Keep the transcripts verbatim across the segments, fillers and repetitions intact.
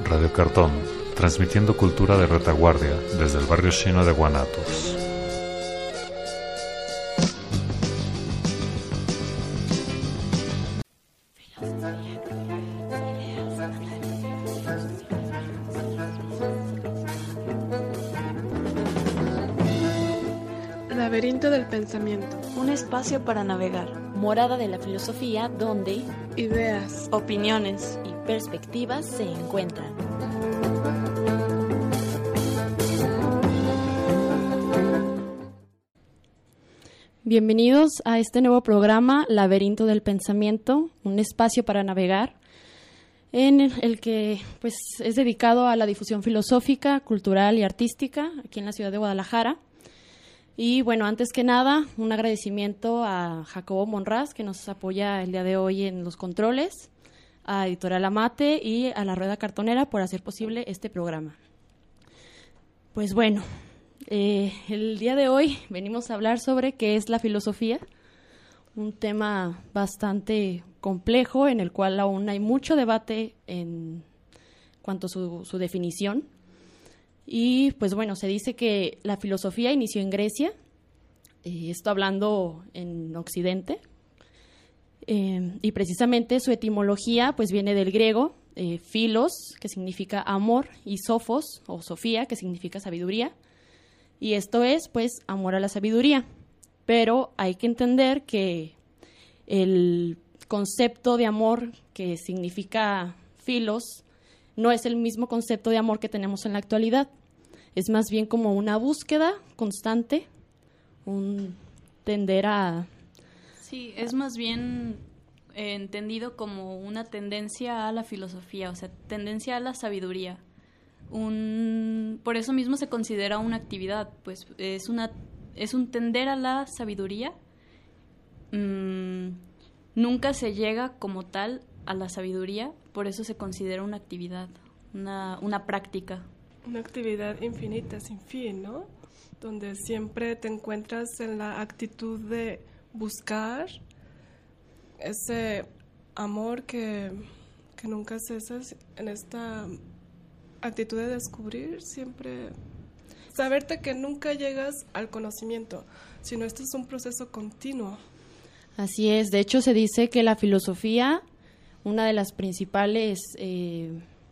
Radio Cartón, transmitiendo cultura de retaguardia desde el barrio chino de Guanatos. Laberinto del pensamiento. Un espacio para navegar. Morada de la filosofía donde ideas, opiniones y perspectivas se encuentran. Bienvenidos a este nuevo programa, Laberinto del Pensamiento, un espacio para navegar, en el que pues, es dedicado a la difusión filosófica, cultural y artística aquí en la ciudad de Guadalajara. Y bueno, antes que nada, un agradecimiento a Jacobo Monraz, que nos apoya el día de hoy en los controles, a Editorial Amate y a La Rueda Cartonera por hacer posible este programa. Pues bueno, eh, el día de hoy venimos a hablar sobre qué es la filosofía, un tema bastante complejo en el cual aún hay mucho debate en cuanto a su, su definición. Y pues bueno, se dice que la filosofía inició en Grecia, eh, esto hablando en Occidente, eh, y precisamente su etimología pues viene del griego, eh, philos, que significa amor, y sophos, o sofía, que significa sabiduría, y esto es pues amor a la sabiduría. Pero hay que entender que el concepto de amor que significa philos no es el mismo concepto de amor que tenemos en la actualidad. Es más bien como una búsqueda constante, un tender a... Sí, es más bien eh, entendido como una tendencia a la filosofía, o sea, tendencia a la sabiduría. Un, por eso mismo se considera una actividad, pues es, una, es un tender a la sabiduría. Mm, nunca se llega como tal a la sabiduría, por eso se considera una actividad, una, una práctica. Una actividad infinita, sin fin, ¿no? Donde siempre te encuentras en la actitud de buscar ese amor que, que nunca cesas, en esta actitud de descubrir, siempre saberte que nunca llegas al conocimiento, sino este es un proceso continuo. Así es, de hecho se dice que la filosofía, una de las principales eh,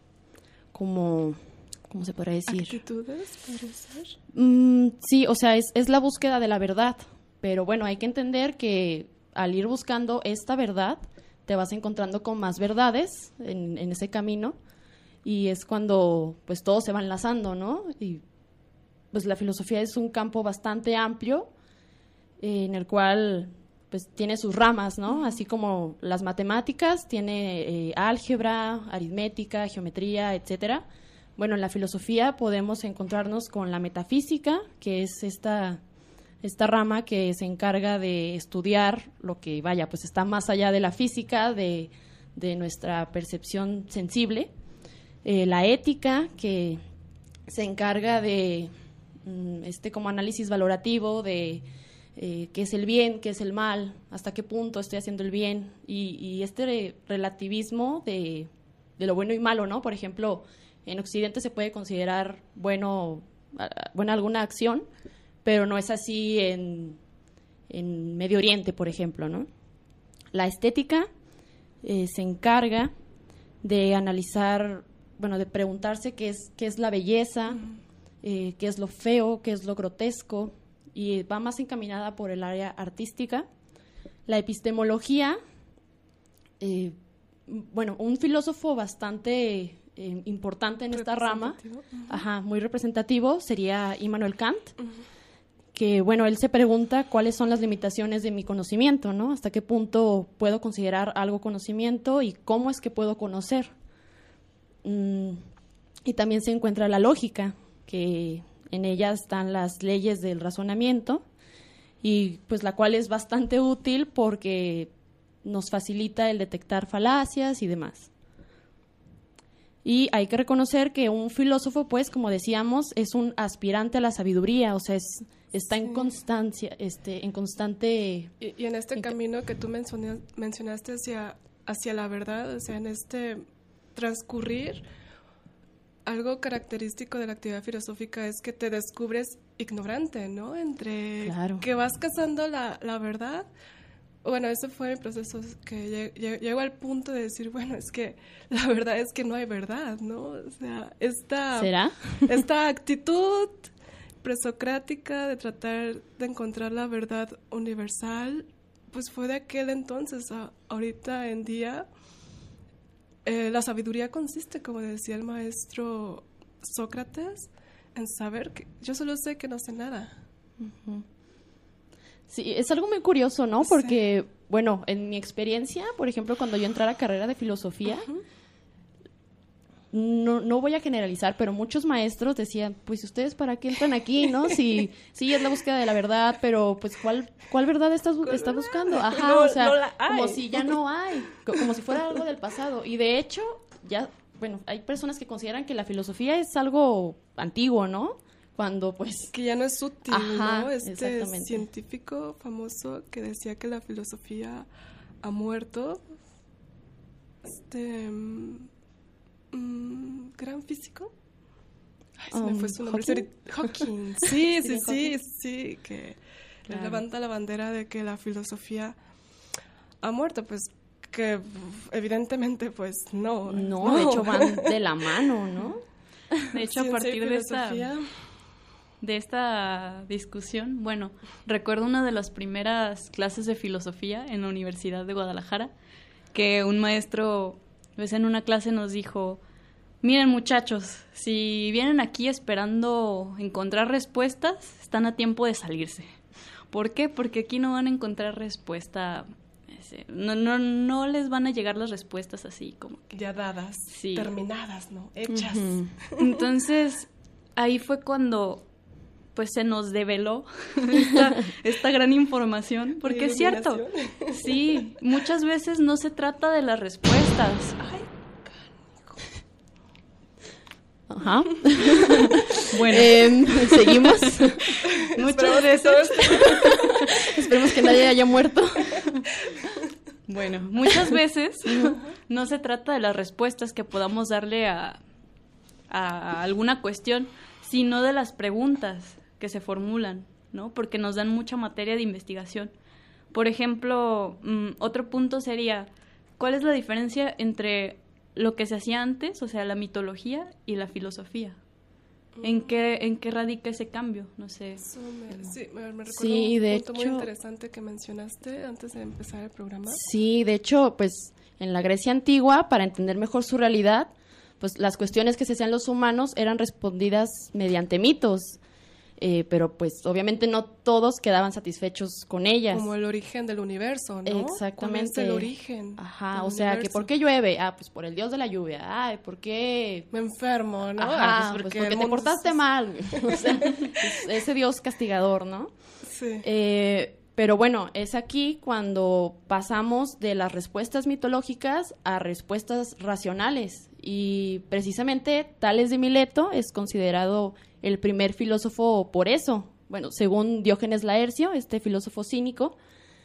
como, ¿cómo se podría decir? ¿Actitudes, podría ser? Mm, sí, o sea, es, es la búsqueda de la verdad, pero bueno, hay que entender que al ir buscando esta verdad, te vas encontrando con más verdades en, en ese camino, y es cuando pues todo se va enlazando, ¿no? Y pues la filosofía es un campo bastante amplio, eh, en el cual pues tiene sus ramas, ¿no? Así como las matemáticas, tiene eh, álgebra, aritmética, geometría, etcétera. Bueno, en la filosofía podemos encontrarnos con la metafísica, que es esta, esta rama que se encarga de estudiar lo que, vaya, pues está más allá de la física, de, de nuestra percepción sensible. Eh, la ética, que se encarga de mm, este como análisis valorativo de Eh, qué es el bien, qué es el mal, hasta qué punto estoy haciendo el bien, y, y este relativismo de, de lo bueno y malo, ¿no? Por ejemplo, en Occidente se puede considerar bueno, buena alguna acción, pero no es así en, en Medio Oriente, por ejemplo, ¿no? La estética eh, se encarga de analizar, bueno, de preguntarse qué es, qué es la belleza, uh-huh. eh, qué es lo feo, qué es lo grotesco, y va más encaminada por el área artística. La epistemología, eh, bueno, un filósofo bastante eh, importante en esta rama, uh-huh. ajá, muy representativo, sería Immanuel Kant, uh-huh. que, bueno, él se pregunta cuáles son las limitaciones de mi conocimiento, ¿no? Hasta qué punto puedo considerar algo conocimiento y cómo es que puedo conocer. Mm, y también se encuentra la lógica, que en ella están las leyes del razonamiento, y pues la cual es bastante útil porque nos facilita el detectar falacias y demás. Y hay que reconocer que un filósofo, pues, como decíamos, es un aspirante a la sabiduría, o sea, es, está sí. en constancia, este, en constante... Y, y en este en camino que tú mencionas, mencionaste hacia, hacia la verdad, o sea, en este transcurrir, algo característico de la actividad filosófica es que te descubres ignorante, ¿no? Entre Claro. que vas cazando la, la verdad. Bueno, ese fue el proceso que llegó al punto de decir, bueno, es que la verdad es que no hay verdad, ¿no? O sea, esta, ¿Será? esta actitud presocrática de tratar de encontrar la verdad universal, pues fue de aquel entonces. A, ahorita en día, eh, la sabiduría consiste, como decía el maestro Sócrates, en saber que yo solo sé que no sé nada. Uh-huh. Sí, es algo muy curioso, ¿no? Porque, sí. bueno, en mi experiencia, por ejemplo, cuando yo entré a la carrera de filosofía, uh-huh. no, no voy a generalizar, pero muchos maestros decían, pues, ¿ustedes para qué entran aquí, no? Si, sí, es la búsqueda de la verdad, pero, pues, ¿cuál, cuál verdad estás, estás buscando? Ajá, no, o sea, no la hay. Como si ya no hay, como si fuera algo del pasado. Y, de hecho, ya, bueno, hay personas que consideran que la filosofía es algo antiguo, ¿no? Cuando pues... Que ya no es útil, Ajá, ¿no? Este científico famoso que decía que la filosofía ha muerto, este... Um, gran físico. Ay, se um, me fue su nombre. Hawking, Hawking. Sí, sí, sí, sí, que claro. levanta la bandera de que la filosofía ha muerto, pues que evidentemente pues no. No, no. De hecho van de la mano, ¿no? De hecho, a partir de esta... de esta discusión, bueno, recuerdo una de las primeras clases de filosofía en la Universidad de Guadalajara, que un maestro, pues en una clase nos dijo, miren muchachos, si vienen aquí esperando encontrar respuestas, están a tiempo de salirse. ¿Por qué? Porque aquí no van a encontrar respuesta, no, no, no les van a llegar las respuestas así como que... Ya dadas, sí. Terminadas, ¿no? Hechas. Uh-huh. Entonces, ahí fue cuando... pues se nos develó esta, esta gran información, porque es cierto, sí, muchas veces no se trata de las respuestas. Ay, ajá. Bueno, eh, seguimos. Muchas veces. Esperemos que nadie haya muerto. Bueno, muchas veces no se trata de las respuestas que podamos darle a, a alguna cuestión, sino de las preguntas que se formulan, ¿no? Porque nos dan mucha materia de investigación. Por ejemplo, um, otro punto sería, ¿cuál es la diferencia entre lo que se hacía antes, o sea, la mitología, y la filosofía? ¿En qué, en qué radica ese cambio? No sé. Eso me, sí, me, me recuerdo sí, un de punto hecho, muy interesante que mencionaste antes de empezar el programa. Sí, de hecho, pues, en la Grecia antigua, para entender mejor su realidad, pues, las cuestiones que se hacían los humanos eran respondidas mediante mitos. Eh, pero pues obviamente no todos quedaban satisfechos con ellas. Como el origen del universo, ¿no? Exactamente. ¿Cuál es el origen? Ajá, o sea, universo? Que ¿por qué llueve? Ah, pues por el dios de la lluvia. Ay, ¿por qué? Me enfermo, ¿no? Ajá, pues porque, pues porque te portaste es... mal. O sea, es ese dios castigador, ¿no? Sí. Eh, pero bueno, es aquí cuando pasamos de las respuestas mitológicas a respuestas racionales. Y precisamente Tales de Mileto es considerado el primer filósofo por eso. Bueno, según Diógenes Laercio, este filósofo cínico,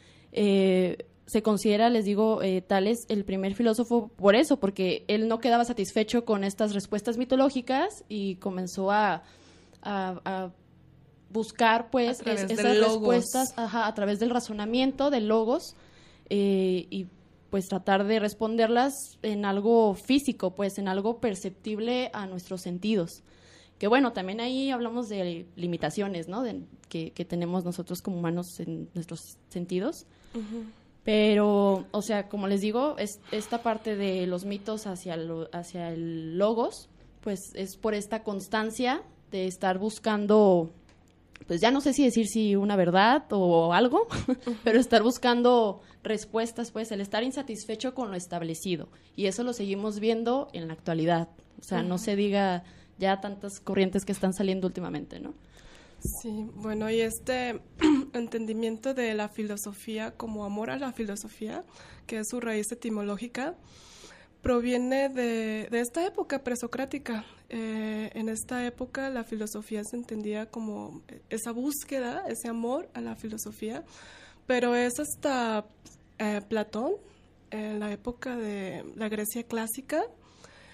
eh, se considera, les digo, eh, Tales el primer filósofo por eso, porque él no quedaba satisfecho con estas respuestas mitológicas y comenzó a, a, a buscar, pues, es, esas respuestas ajá, a través del razonamiento, del logos, eh, y pues tratar de responderlas en algo físico, pues en algo perceptible a nuestros sentidos. Que bueno, también ahí hablamos de limitaciones, ¿no? De, que, que tenemos nosotros como humanos en nuestros sentidos. Uh-huh. Pero, o sea, como les digo, es, esta parte de los mitos hacia, lo, hacia el logos, pues es por esta constancia de estar buscando, pues ya no sé si decir si una verdad o algo, uh-huh. pero estar buscando respuestas, pues el estar insatisfecho con lo establecido. Y eso lo seguimos viendo en la actualidad. O sea, uh-huh. no se diga... ya tantas corrientes que están saliendo últimamente, ¿no? Sí, bueno, y este entendimiento de la filosofía como amor a la filosofía, que es su raíz etimológica, proviene de, de esta época presocrática. Eh, en esta época la filosofía se entendía como esa búsqueda, ese amor a la filosofía, pero es hasta eh, Platón, en la época de la Grecia clásica,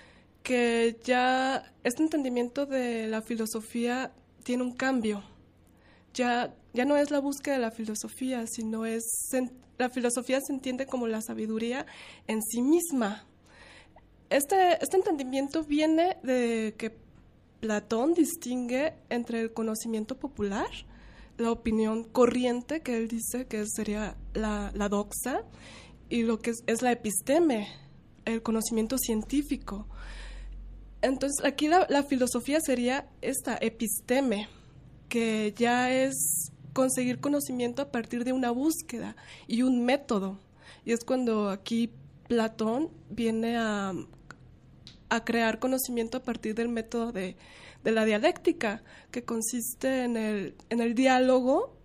que ya este entendimiento de la filosofía tiene un cambio. Ya, ya no es la búsqueda de la filosofía, sino es la filosofía se entiende como la sabiduría en sí misma. Este, este entendimiento viene de que Platón distingue entre el conocimiento popular, la opinión corriente, que él dice que sería la, la doxa, y lo que es, es la episteme, el conocimiento científico. Entonces, aquí la, la filosofía sería esta episteme, que ya es conseguir conocimiento a partir de una búsqueda y un método. Y es cuando aquí Platón viene a, a crear conocimiento a partir del método de, de la dialéctica, que consiste en el, en el diálogo.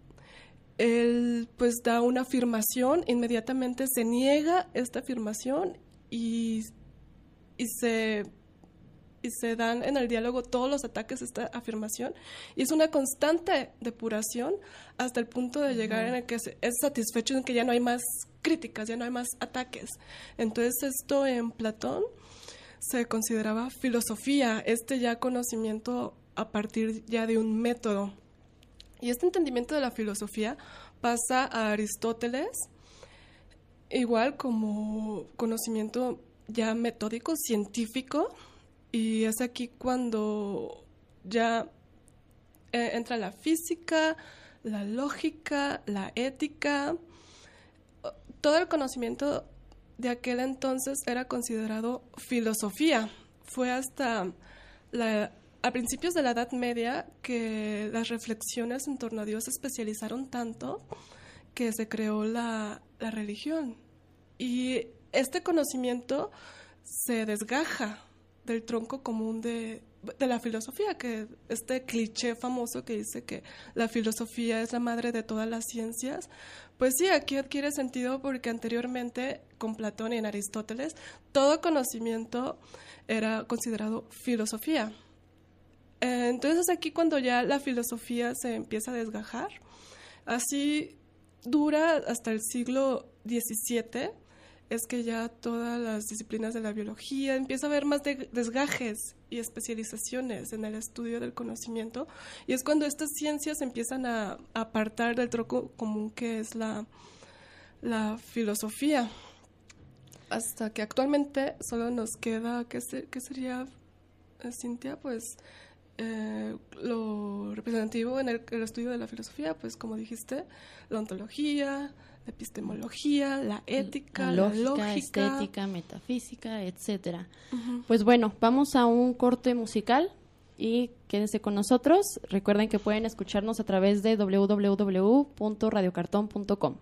Él pues da una afirmación, inmediatamente se niega esta afirmación y, y se... y se dan en el diálogo todos los ataques a esta afirmación, y es una constante depuración hasta el punto de llegar en el que es satisfecho, en que ya no hay más críticas, ya no hay más ataques. Entonces esto en Platón se consideraba filosofía, este ya conocimiento a partir ya de un método. Y este entendimiento de la filosofía pasa a Aristóteles, igual como conocimiento ya metódico, científico. Y es aquí cuando ya eh, entra la física, la lógica, la ética. Todo el conocimiento de aquel entonces era considerado filosofía. Fue hasta la, a principios de la Edad Media que las reflexiones en torno a Dios se especializaron tanto que se creó la, la religión. Y este conocimiento se desgaja del tronco común de, de la filosofía, que este cliché famoso que dice que la filosofía es la madre de todas las ciencias, pues sí, aquí adquiere sentido porque anteriormente, con Platón y en Aristóteles, todo conocimiento era considerado filosofía. Eh, entonces aquí cuando ya la filosofía se empieza a desgajar, así dura hasta el siglo diecisiete, es que ya todas las disciplinas de la biología empieza a haber más de desgajes y especializaciones en el estudio del conocimiento, y es cuando estas ciencias empiezan a, a apartar del tronco común que es la, la filosofía, hasta que actualmente solo nos queda, ¿qué, se, qué sería, Cintia? Pues eh, lo representativo en el, el estudio de la filosofía, pues como dijiste, la ontología, la epistemología, la ética, la lógica, la lógica, estética, metafísica, etcétera. Uh-huh. Pues bueno, vamos a un corte musical y quédense con nosotros. Recuerden que pueden escucharnos a través de doble u doble u doble u punto radio cartón punto com.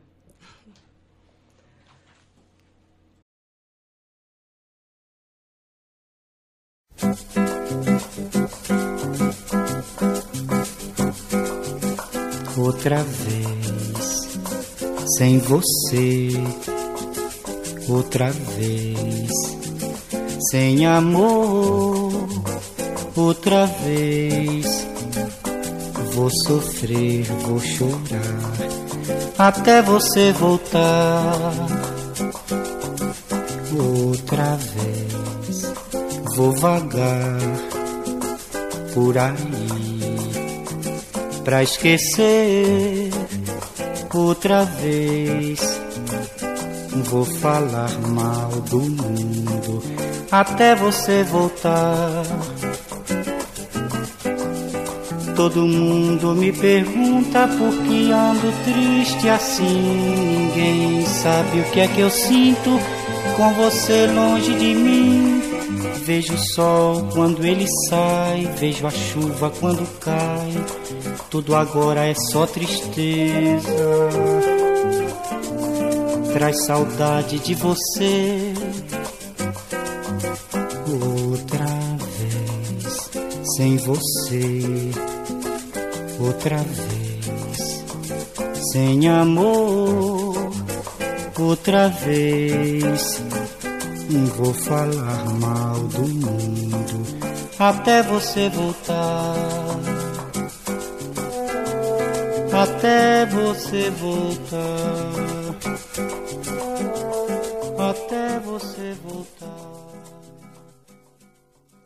Outra vez, sem você, outra vez, sem amor, outra vez, vou sofrer, vou chorar, até você voltar. Outra vez, vou vagar por aí, pra esquecer. Outra vez vou falar mal do mundo até você voltar. Todo mundo me pergunta por que ando triste assim. Ninguém sabe o que é que eu sinto com você longe de mim. Vejo o sol quando ele sai, vejo a chuva quando cai. Tudo agora é só tristeza. Traz saudade de você. Outra vez, sem você. Outra vez, sem amor. Outra vez, vou falar mal do mundo até você voltar. Até você voltar, até você voltar.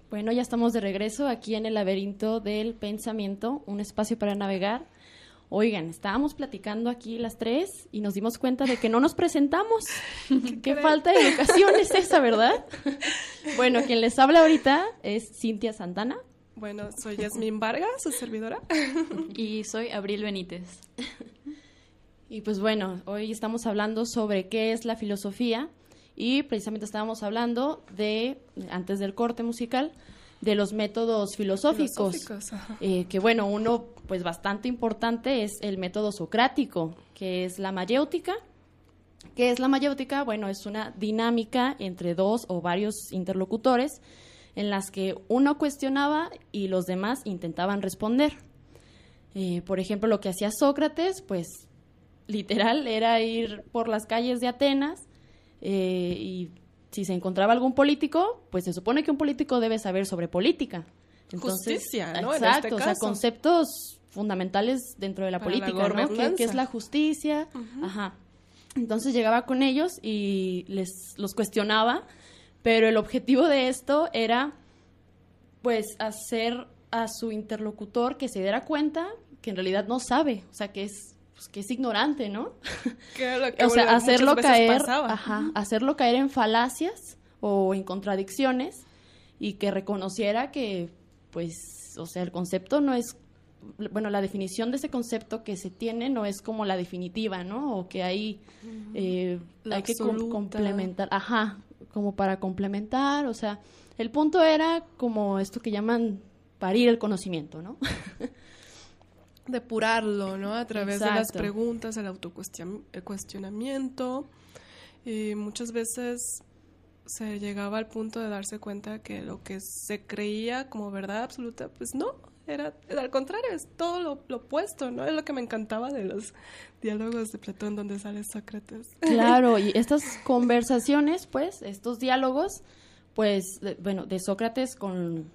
Bueno, ya estamos de regreso aquí en el laberinto del pensamiento, un espacio para navegar. Oigan, estábamos platicando aquí las tres y nos dimos cuenta de que no nos presentamos. ¿Qué, qué falta de educación es esa, verdad? Bueno, quien les habla ahorita es Cintia Santana. Bueno, soy Yasmín Vargas, su servidora. Y soy Abril Benítez. Y pues bueno, hoy estamos hablando sobre qué es la filosofía. Y precisamente estábamos hablando de, antes del corte musical, de los métodos filosóficos. filosóficos eh, que bueno, uno pues bastante importante es el método socrático, que es la mayéutica. ¿Qué es la mayéutica? Bueno, es una dinámica entre dos o varios interlocutores en las que uno cuestionaba y los demás intentaban responder. Eh, por ejemplo, lo que hacía Sócrates, pues literal, era ir por las calles de Atenas Eh, y si se encontraba algún político, pues se supone que un político debe saber sobre política. Entonces, justicia, ¿no? Exacto, en este o sea, caso. conceptos fundamentales dentro de la Para política, la ¿no? ¿Qué, qué es la justicia? Uh-huh. Ajá. Entonces llegaba con ellos y les los cuestionaba, pero el objetivo de esto era, pues, hacer a su interlocutor que se diera cuenta que en realidad no sabe, o sea, que es pues que es ignorante, ¿no? Que lo que o sea, hacerlo caer, pasaba. ajá, hacerlo caer en falacias o en contradicciones y que reconociera que, pues, o sea, el concepto no es, bueno, la definición de ese concepto que se tiene no es como la definitiva, ¿no? O que hay, eh, hay que com- complementar, ajá, como para complementar, o sea, el punto era como esto que llaman parir el conocimiento, ¿no? Depurarlo, ¿no? A través Exacto. de las preguntas, el autocuestionamiento. Y muchas veces se llegaba al punto de darse cuenta que lo que se creía como verdad absoluta, pues no, era, era al contrario, es todo lo, lo opuesto, ¿no? Es lo que me encantaba de los diálogos de Platón donde sale Sócrates. Claro, y estas conversaciones, pues, estos diálogos, pues, de, bueno, de Sócrates con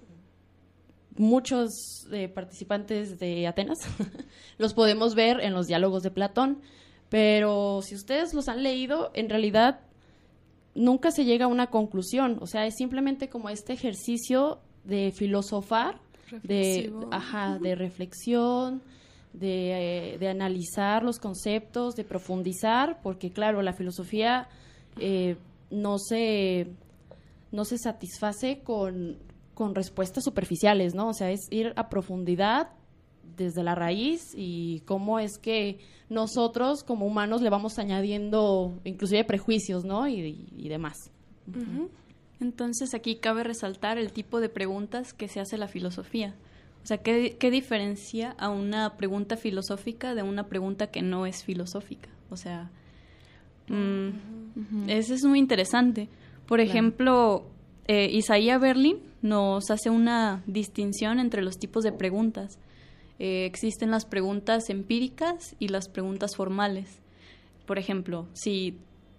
muchos eh, participantes de Atenas, los podemos ver en los diálogos de Platón, pero si ustedes los han leído, en realidad nunca se llega a una conclusión, o sea, es simplemente como este ejercicio de filosofar, de, ajá, de reflexión, de, eh, de analizar los conceptos, de profundizar, porque claro, la filosofía eh, no se, no se satisface con con respuestas superficiales, ¿no? O sea, es ir a profundidad desde la raíz y cómo es que nosotros como humanos le vamos añadiendo inclusive prejuicios, ¿no? Y, y demás. Uh-huh. Entonces aquí cabe resaltar el tipo de preguntas que se hace la filosofía. O sea, ¿qué, qué diferencia a una pregunta filosófica de una pregunta que no es filosófica? O sea, mmm, uh-huh. Eso es muy interesante. Por claro. ejemplo, eh, Isaiah Berlin nos hace una distinción entre los tipos de preguntas. Eh, existen las preguntas empíricas y las preguntas formales. Por ejemplo, si,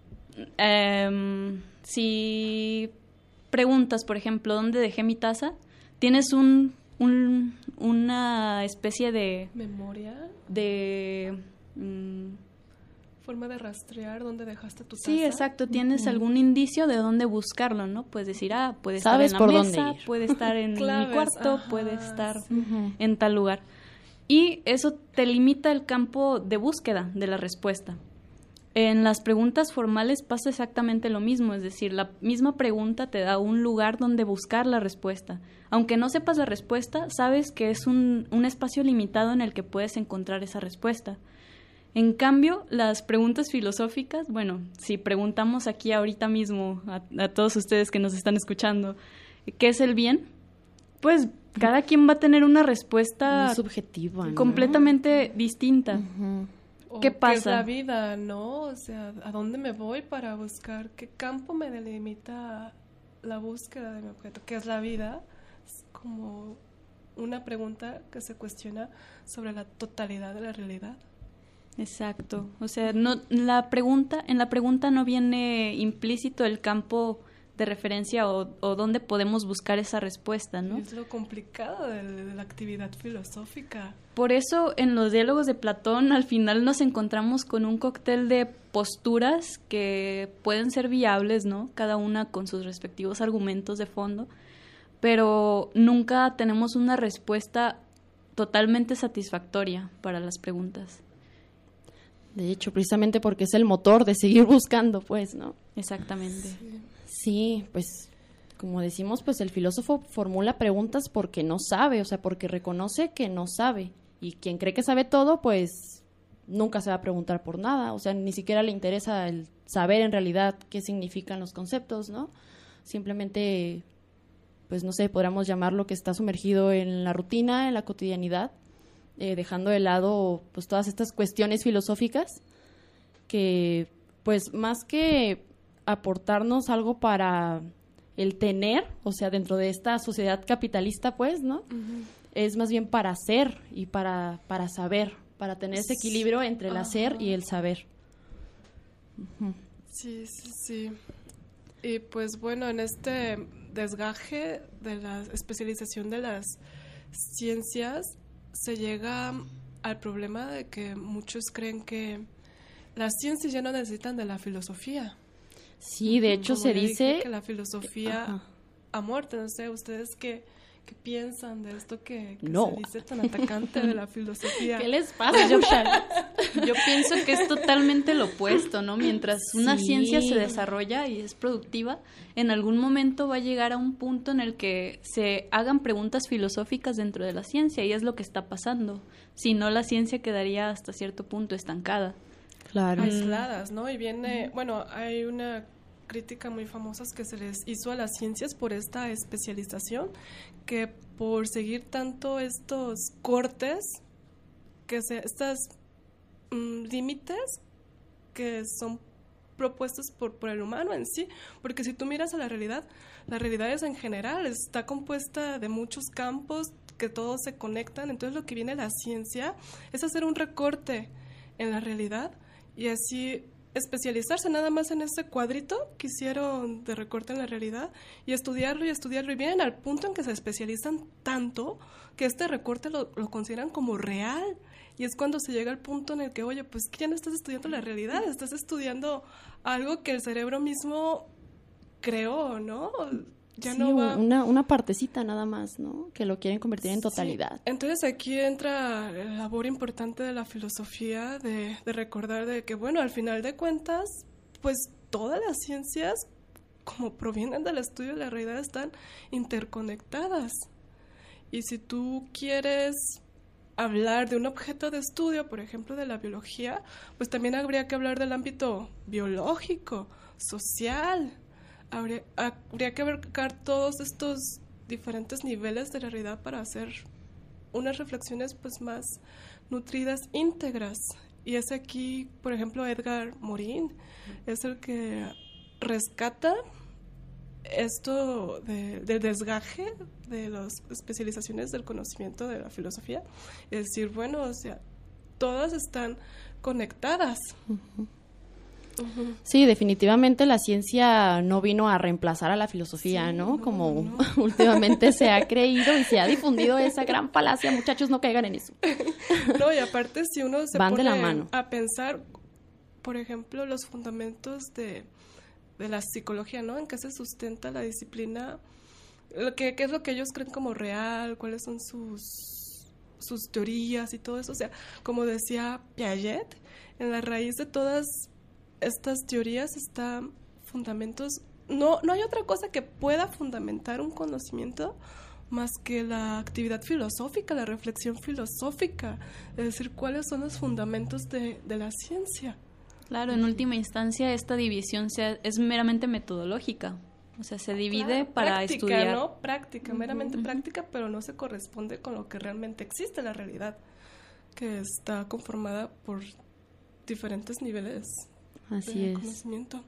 eh, si preguntas, por ejemplo, ¿dónde dejé mi taza? Tienes un, un una especie de... ¿Memoria? De... Um, forma de rastrear dónde dejaste tu taza. Sí, exacto. Tienes uh-huh. algún indicio de dónde buscarlo, ¿no? Puedes decir, ah, puede estar ¿Sabes en la por mesa, dónde ir? puede estar en Claves, mi cuarto, ajá, puede estar uh-huh. en tal lugar. Y eso te limita el campo de búsqueda de la respuesta. En las preguntas formales pasa exactamente lo mismo, es decir, la misma pregunta te da un lugar donde buscar la respuesta. Aunque no sepas la respuesta, sabes que es un, un espacio limitado en el que puedes encontrar esa respuesta. En cambio, las preguntas filosóficas, bueno, si preguntamos aquí ahorita mismo a, a todos ustedes que nos están escuchando, ¿qué es el bien? Pues cada quien va a tener una respuesta muy subjetiva, ¿no? Completamente distinta. Uh-huh. ¿Qué pasa? ¿Qué es la vida, no? O sea, ¿a dónde me voy para buscar? ¿Qué campo me delimita la búsqueda de mi objeto? ¿Qué es la vida? Es como una pregunta que se cuestiona sobre la totalidad de la realidad. Exacto. O sea, no, la pregunta, en la pregunta no viene implícito el campo de referencia o, o dónde podemos buscar esa respuesta, ¿no? Es lo complicado de, de la actividad filosófica. Por eso, en los diálogos de Platón, al final nos encontramos con un cóctel de posturas que pueden ser viables, ¿no? Cada una con sus respectivos argumentos de fondo, pero nunca tenemos una respuesta totalmente satisfactoria para las preguntas. De hecho, precisamente porque es el motor de seguir buscando, pues, ¿no? Exactamente. Sí. Sí, pues, como decimos, pues el filósofo formula preguntas porque no sabe, o sea, porque reconoce que no sabe. Y quien cree que sabe todo, pues, nunca se va a preguntar por nada. O sea, ni siquiera le interesa el saber en realidad qué significan los conceptos, ¿no? Simplemente, pues, no sé, podríamos llamarlo que está sumergido en la rutina, en la cotidianidad, eh, dejando de lado, pues, todas estas cuestiones filosóficas que, pues, más que aportarnos algo para el tener, o sea, dentro de esta sociedad capitalista, pues, ¿no? Uh-huh. Es más bien para ser y para, para saber, para tener ese equilibrio entre el hacer y el saber. Uh-huh. Sí, sí, sí. Y pues bueno, en este desgaje de la especialización de las ciencias se llega al problema de que muchos creen que las ciencias ya no necesitan de la filosofía. Sí, de hecho Como se le dice dije que la filosofía Ajá. a muerte. No sé, ¿ustedes qué, qué piensan de esto que, que no. se dice tan atacante de la filosofía? ¿Qué les pasa? Yo, yo pienso que es totalmente lo opuesto, ¿no? Mientras una Sí. ciencia se desarrolla y es productiva, en algún momento va a llegar a un punto en el que se hagan preguntas filosóficas dentro de la ciencia, y es lo que está pasando. Si no, la ciencia quedaría hasta cierto punto estancada. Claro. Aisladas, ¿no? Y viene, bueno, hay una crítica muy famosa que se les hizo a las ciencias por esta especialización, que por seguir tanto estos cortes, que se, estos um, límites que son propuestos por, por el humano en sí, porque si tú miras a la realidad, la realidad es en general, está compuesta de muchos campos que todos se conectan, entonces lo que viene la ciencia es hacer un recorte en la realidad y así especializarse nada más en ese cuadrito que hicieron de recorte en la realidad y estudiarlo y estudiarlo, y vienen al punto en que se especializan tanto que este recorte lo, lo consideran como real, y es cuando se llega al punto en el que, oye, pues que ya no estás estudiando la realidad, estás estudiando algo que el cerebro mismo creó, ¿no? Ya sí, no va... una, una partecita nada más, ¿no? Que lo quieren convertir en totalidad. Sí. Entonces aquí entra la labor importante de la filosofía de, de recordar de que, bueno, al final de cuentas, pues todas las ciencias, como provienen del estudio de la realidad, están interconectadas. Y si tú quieres hablar de un objeto de estudio, por ejemplo, de la biología, pues también habría que hablar del ámbito biológico, social. Habría, habría que abarcar todos estos diferentes niveles de la realidad para hacer unas reflexiones pues más nutridas, íntegras. Y es aquí, por ejemplo, Edgar Morin es el que rescata esto de, del desgaje de las especializaciones del conocimiento de la filosofía. Es decir, bueno, o sea, todas están conectadas. Uh-huh. Uh-huh. Sí, definitivamente la ciencia no vino a reemplazar a la filosofía, sí, ¿no? Como no. últimamente se ha creído y se ha difundido esa gran falacia. Muchachos, no caigan en eso. No, y aparte si uno se Van pone de la mano. a pensar, por ejemplo, los fundamentos de, de la psicología, ¿no? En qué se sustenta la disciplina, lo que, qué es lo que ellos creen como real, cuáles son sus, sus teorías y todo eso. O sea, como decía Piaget, en la raíz de todas estas teorías están fundamentos. No, no hay otra cosa que pueda fundamentar un conocimiento más que la actividad filosófica, la reflexión filosófica, es decir, cuáles son los fundamentos de, de la ciencia. Claro, en última instancia esta división sea, es meramente metodológica, o sea, se divide claro, para práctica, estudiar. ¿no? Práctica, uh-huh, meramente uh-huh. práctica, pero no se corresponde con lo que realmente existe, la realidad, que está conformada por diferentes niveles. Así de es. Conocimiento.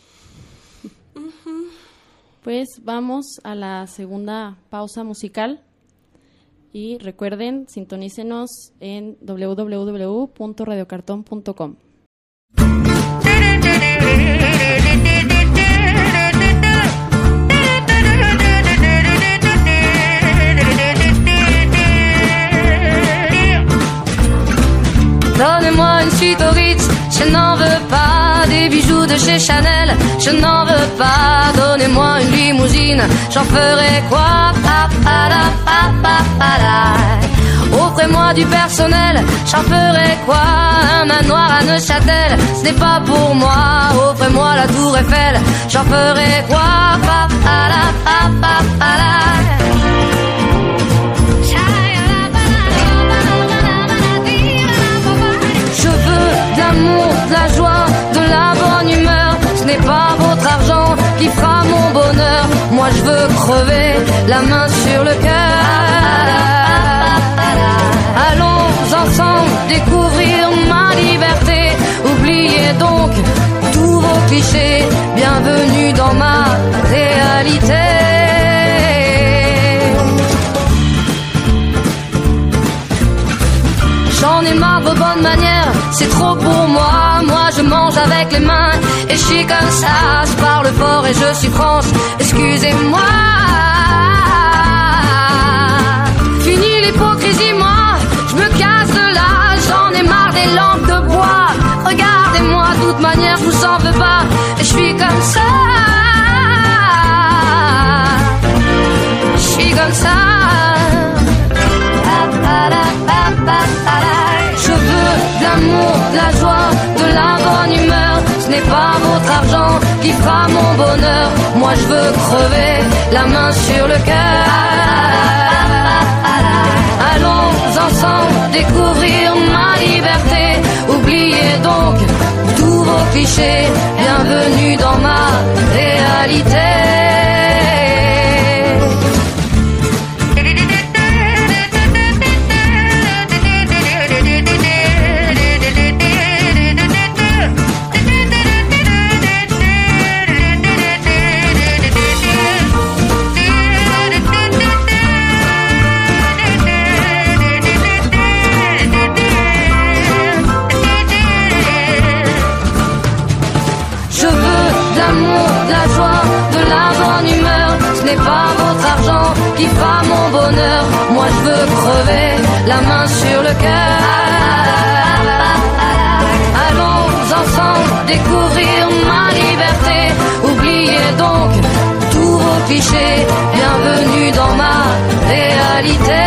Uh-huh. Pues vamos a la segunda pausa musical y recuerden, sintonícenos en doble u doble u doble u punto radio cartón punto com. Donnez-moi une suite au Ritz, je n'en veux pas des bijoux bijoux de chez Chanel, je n'en veux pas. Donnez-moi une limousine, j'en ferai quoi? Pa, pa, la, pa, pa, pa, la. Offrez-moi du personnel, j'en ferai quoi? Un manoir à Neuchâtel, ce n'est pas pour moi. Offrez-moi la tour Eiffel, j'en ferai quoi? Pa, pa, la, pa, pa, pa, la. Je veux de l'amour, de la joie, de la bonne humeur. Ce n'est pas votre argent qui fera mon bonheur. Moi je veux crever, la main sur le cœur. Allons ensemble découvrir ma liberté. Oubliez donc tous vos clichés. Bienvenue dans ma réalité. J'en ai marre de vos bonnes manières, c'est trop pour moi. Moi je mange avec les mains et je suis comme ça. Je parle fort et je suis franche, excusez-moi. Fini l'hypocrisie, moi, je me casse de là. J'en ai marre des lampes de bois. Regardez-moi, de toute manière je vous en veux pas. Et je suis comme ça. Je suis comme ça. Je veux de l'amour, de la joie, de la bonne humeur. Ce n'est pas votre argent qui fera mon bonheur. Moi je veux crever, la main sur le cœur. Allons ensemble découvrir ma liberté. Oubliez donc tous vos clichés. Bienvenue dans ma réalité. Pas votre argent qui fera mon bonheur. Moi je veux crever, la main sur le cœur. Allons ensemble découvrir ma liberté. Oubliez donc tous vos clichés. Bienvenue dans ma réalité.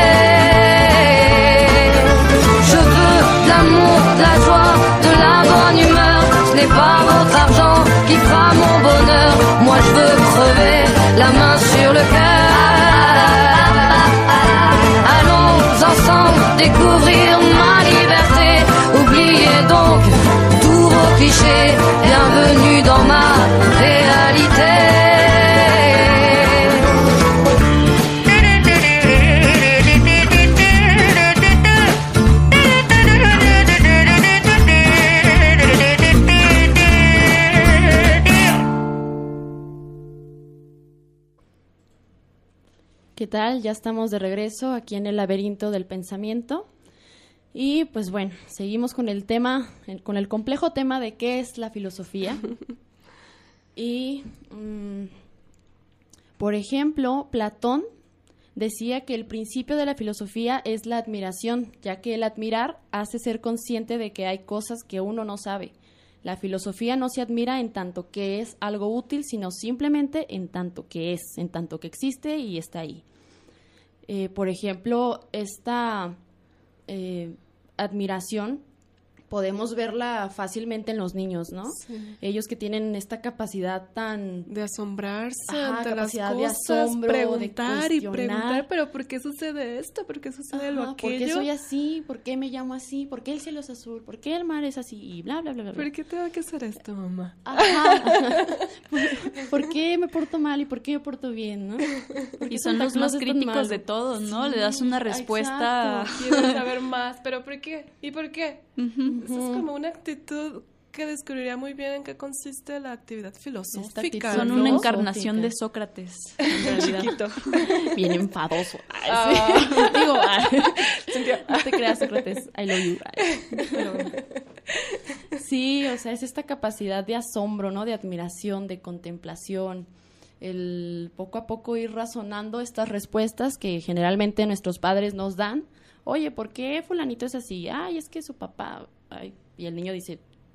Je veux de l'amour, de la joie, de la bonne humeur. Ce n'est pas votre argent qui fera mon bonheur. Moi je veux crever, la main sur le cœur. Allons ensemble découvrir ma liberté. Oubliez donc tous vos clichés. Bienvenue dans ma réalité. ¿Qué tal? Ya estamos de regreso aquí en el laberinto del pensamiento. Y pues bueno, seguimos con el tema, con el complejo tema de qué es la filosofía. Y, um, por ejemplo, Platón decía que el principio de la filosofía es la admiración, ya que el admirar hace ser consciente de que hay cosas que uno no sabe. La filosofía no se admira en tanto que es algo útil, sino simplemente en tanto que es, en tanto que existe y está ahí. Eh, por ejemplo, esta eh, admiración podemos verla fácilmente en los niños, ¿no? Sí. Ellos que tienen esta capacidad tan... de asombrarse Ajá, ante las capacidad de cosas, asombro, preguntar de y preguntar, pero ¿por qué sucede esto? ¿Por qué sucede lo Ajá, aquello? ¿por qué soy así? ¿Por qué me llamo así? ¿Por qué el cielo es azul? ¿Por qué el mar es así? Y bla, bla, bla, bla. ¿Por qué tengo que hacer esto, mamá? Ajá. ¿Por, ¿Por qué me porto mal y por qué me porto bien, no? Y son los más críticos de todos, ¿no? Sí, le das una respuesta... Exacto. Quiero saber más, pero ¿por qué? ¿Y por qué? Uh-huh. Esa es como una actitud que descubriría muy bien en qué consiste la actividad filosófica. Son ¿no? una encarnación de Sócrates, en realidad. Chiquito. Bien enfadoso. Ay, Ah. sí. Digo, ay, no te creas, Sócrates, I love you. Ay. Pero, sí, o sea, es esta capacidad de asombro, ¿no? De admiración, de contemplación, el poco a poco ir razonando estas respuestas que generalmente nuestros padres nos dan. Oye, ¿por qué fulanito es así? Ay, es que su papá... Ay, y el niño dice,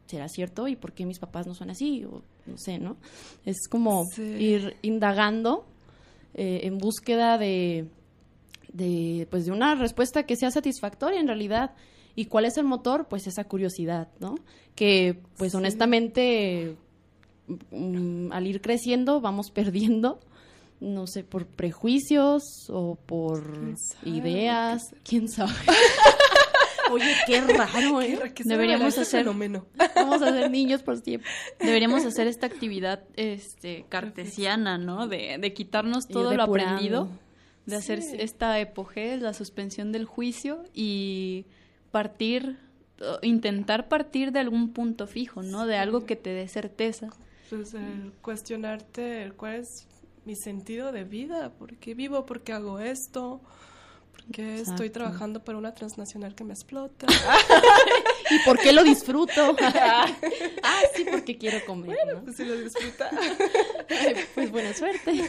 ¿será cierto? ¿Y por qué mis papás no son así? O no sé, ¿no? Es como sí. ir indagando eh, en búsqueda de, de, pues de una respuesta que sea satisfactoria en realidad. ¿Y cuál es el motor? Pues esa curiosidad, ¿no? Que, pues sí. honestamente, um, al ir creciendo vamos perdiendo, no sé, por prejuicios o por ideas, quién sabe. Oye, qué raro, ¿eh? Qué Deberíamos hacer fenómeno. Vamos a ser niños por siempre. Deberíamos hacer esta actividad este cartesiana, ¿no? De, de quitarnos todo lo depurando. aprendido, de Sí. hacer esta epogé, la suspensión del juicio y partir, intentar partir de algún punto fijo, ¿no? De Sí. algo que te dé certeza. Pues el cuestionarte cuál es mi sentido de vida, por qué vivo, por qué hago esto, por qué Exacto. estoy trabajando para una transnacional que me explota. ¿Y por qué lo disfruto? Ah, sí, porque quiero comer, ¿no? Pues si lo disfruta. Pues buena suerte.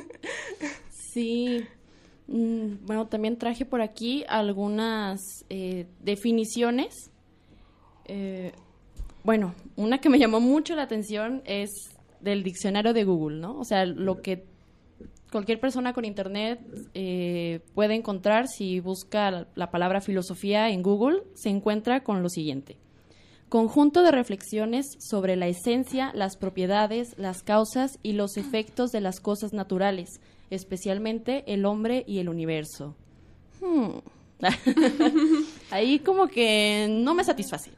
Sí. Mm, bueno, también traje por aquí algunas eh, definiciones. Eh, bueno, una que me llamó mucho la atención es del diccionario de Google, ¿no? O sea, lo que cualquier persona con internet eh, puede encontrar si busca la, la palabra filosofía en Google, se encuentra con lo siguiente. Conjunto de reflexiones sobre la esencia, las propiedades, las causas y los efectos de las cosas naturales, especialmente el hombre y el universo. Hmm. Ahí como que no me satisface.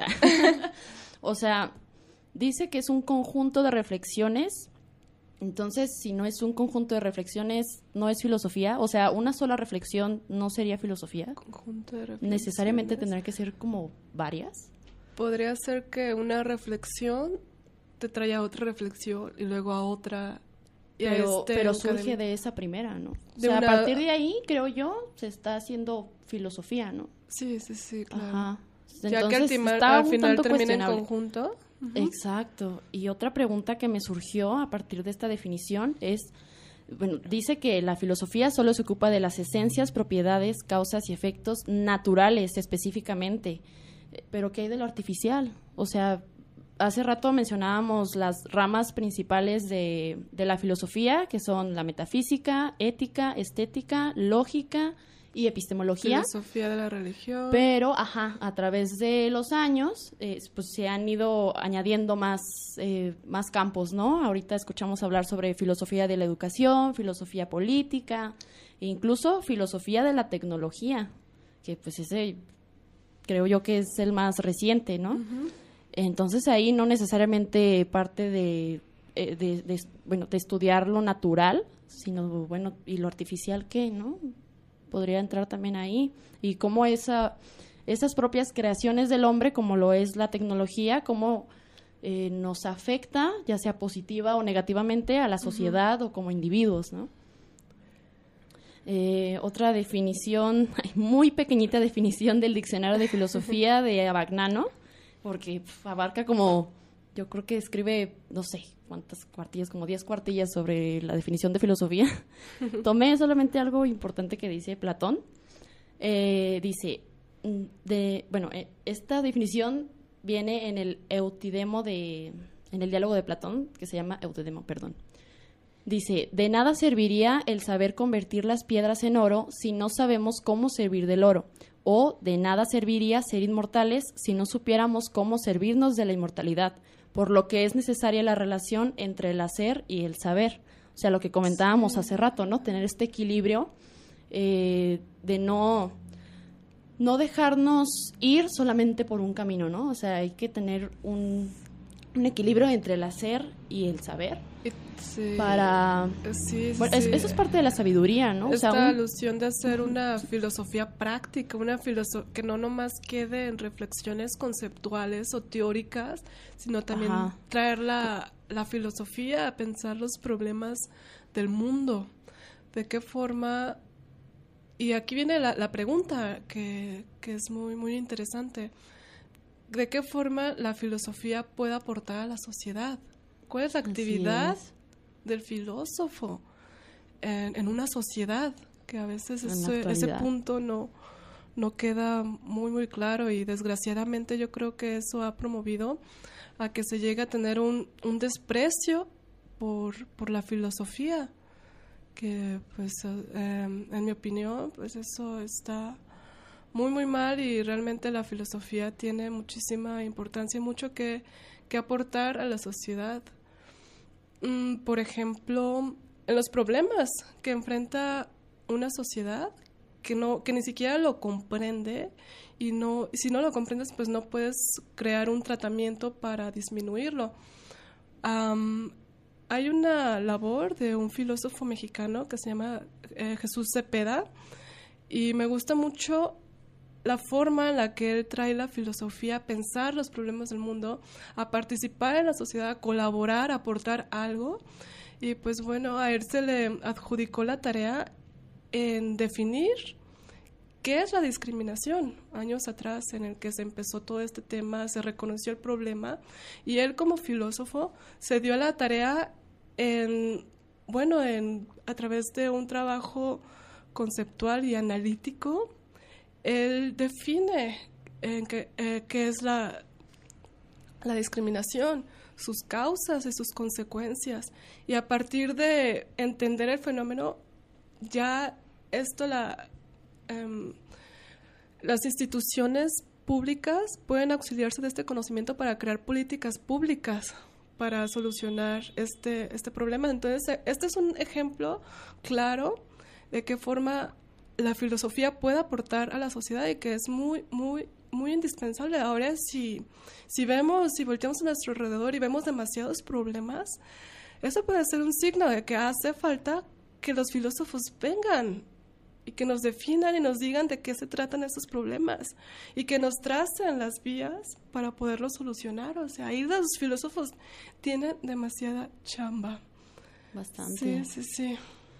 O sea, dice que es un conjunto de reflexiones. Entonces, si no es un conjunto de reflexiones, no es filosofía. O sea, una sola reflexión no sería filosofía. Conjunto de reflexiones. Necesariamente tendrá que ser como varias. Podría ser que una reflexión te trae a otra reflexión y luego a otra. Y a Pero, este pero un surge cadena. de esa primera, ¿no? O De sea, una- a partir de ahí, creo yo, se está haciendo filosofía, ¿no? Sí, sí, sí, claro. Ajá. Ya que Entonces, al, tima- está al un final tanto termina en cuestionable. conjunto. Ujú. Exacto. Y otra pregunta que me surgió a partir de esta definición es, bueno, dice que la filosofía solo se ocupa de las esencias, propiedades, causas y efectos naturales específicamente. Eh, Pero ¿qué hay de lo artificial? O sea, hace rato mencionábamos las ramas principales de, de la filosofía, que son la metafísica, ética, estética, lógica y epistemología. Filosofía de la religión. Pero, ajá, a través de los años, eh, pues se han ido añadiendo más, eh, más campos, ¿no? Ahorita escuchamos hablar sobre filosofía de la educación, filosofía política, e incluso filosofía de la tecnología, que pues ese creo yo que es el más reciente, ¿no? Ujú. Entonces ahí no necesariamente parte de, eh, de, de, bueno, de estudiar lo natural, sino, bueno, ¿y lo artificial qué, no? Podría entrar también ahí. Y cómo esa, esas propias creaciones del hombre, como lo es la tecnología, cómo eh, nos afecta, ya sea positiva o negativamente, a la sociedad uh-huh. o como individuos, ¿no? Eh, otra definición, muy pequeñita definición del diccionario de filosofía de Abagnano, porque pf, abarca como, yo creo que escribe, no sé, cuántas cuartillas, como diez cuartillas sobre la definición de filosofía. Tomé solamente algo importante que dice Platón. Eh, dice, de, bueno, eh, esta definición viene en el Eutidemo de, en el diálogo de Platón, que se llama Eutidemo, perdón. Dice, de nada serviría el saber convertir las piedras en oro si no sabemos cómo servir del oro, o de nada serviría ser inmortales si no supiéramos cómo servirnos de la inmortalidad, por lo que es necesaria la relación entre el hacer y el saber. O sea, lo que comentábamos sí. hace rato, ¿no? Tener este equilibrio eh, de no, no dejarnos ir solamente por un camino, ¿no? O sea, hay que tener un, un equilibrio entre el hacer y el saber. Sí. Para sí, sí, bueno, sí. Es, eso es parte de la sabiduría, ¿no? Esta o sea, un... alusión de hacer una filosofía práctica, una filosofía que no nomás quede en reflexiones conceptuales o teóricas, sino también Ajá. traer la, la filosofía a pensar los problemas del mundo. ¿De qué forma? Y aquí viene la, la pregunta que, que es muy, muy interesante. ¿De qué forma la filosofía puede aportar a la sociedad? ¿Cuál es la actividad es. del filósofo en, en una sociedad? Que a veces ese, ese punto no, no queda muy, muy claro, y desgraciadamente yo creo que eso ha promovido a que se llegue a tener un, un desprecio por, por la filosofía, que pues eh, en mi opinión pues eso está muy, muy mal, y realmente la filosofía tiene muchísima importancia y mucho que, que aportar a la sociedad. Mm, por ejemplo, en los problemas que enfrenta una sociedad que no que ni siquiera lo comprende, y no si no lo comprendes pues no puedes crear un tratamiento para disminuirlo. Um, hay una labor de un filósofo mexicano que se llama eh, Jesús Cepeda, y me gusta mucho la forma en la que él trae la filosofía a pensar los problemas del mundo, a participar en la sociedad, a colaborar, a aportar algo. Y pues bueno, a él se le adjudicó la tarea en definir qué es la discriminación. Años atrás, en el que se empezó todo este tema, se reconoció el problema, y él como filósofo se dio a la tarea en, bueno, en, a través de un trabajo conceptual y analítico. Él define en qué, eh, qué es la, la discriminación, sus causas y sus consecuencias, y a partir de entender el fenómeno, ya esto la, um, las instituciones públicas pueden auxiliarse de este conocimiento para crear políticas públicas para solucionar este, este problema. Entonces, este es un ejemplo claro de qué forma la filosofía puede aportar a la sociedad, y que es muy, muy, muy indispensable. Ahora, si, si vemos, si volteamos a nuestro alrededor y vemos demasiados problemas, eso puede ser un signo de que hace falta que los filósofos vengan y que nos definan y nos digan de qué se tratan esos problemas, y que nos tracen las vías para poderlos solucionar. O sea, ahí los filósofos tienen demasiada chamba. Bastante. Sí, sí, sí.